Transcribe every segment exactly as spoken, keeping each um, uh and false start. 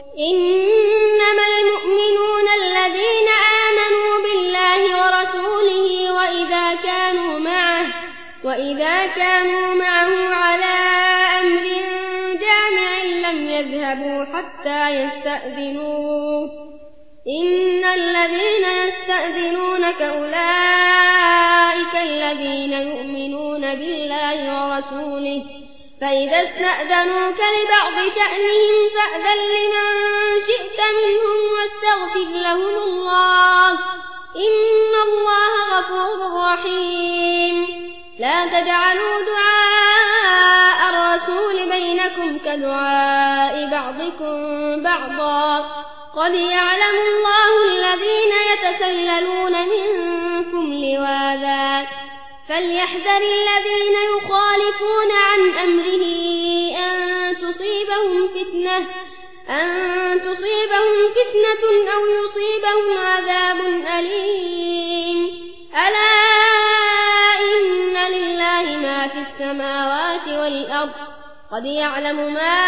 إنما المؤمنون الذين آمنوا بالله ورسوله وإذا كانوا معه وإذا كانوا معه على أمر جامع لم يذهبوا حتى يستأذنوه إن الذين يستأذنونك أولئك الذين يؤمنون بالله ورسوله فإذا استأذنوك لبعض شأنهم فأذن لمن شئت منهم واستغفر لهم الله إن الله غفور رحيم لا تجعلوا دعاء الرسول بينكم كدعاء بعضكم بعضا قد يعلم الله الذين يتسللون منكم لواذا فليحذر الذين يخالفون عن أمره أن تصيبهم فتنة أن تصيبهم فتنة أو يصيبهم عذاب أليم ألا إن لله ما في السماوات والأرض قد يعلم ما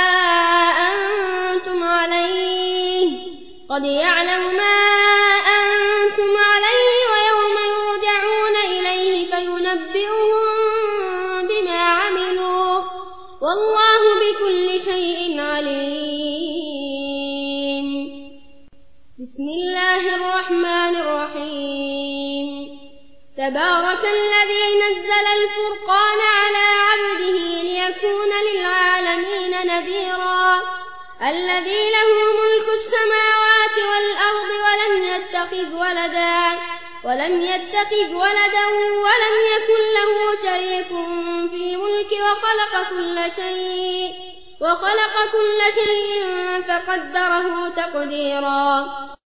أنتم عليه قد يعلم ما أنتم عليه ويوم يرجعون إليه فينبئهم بما عملوا والله بكل شيء عليم. بسم الله الرحمن الرحيم تبارك الذي نزل الفرقان على عبده ليكون للعالمين نذيرا الذي له ملك السماوات والأرض ولم يتخذ ولدا ولم يتخذ ولدا ولم يكن له شريك في الملك وخلق كل شيء وخلق كل شيء فقدره تقديرا.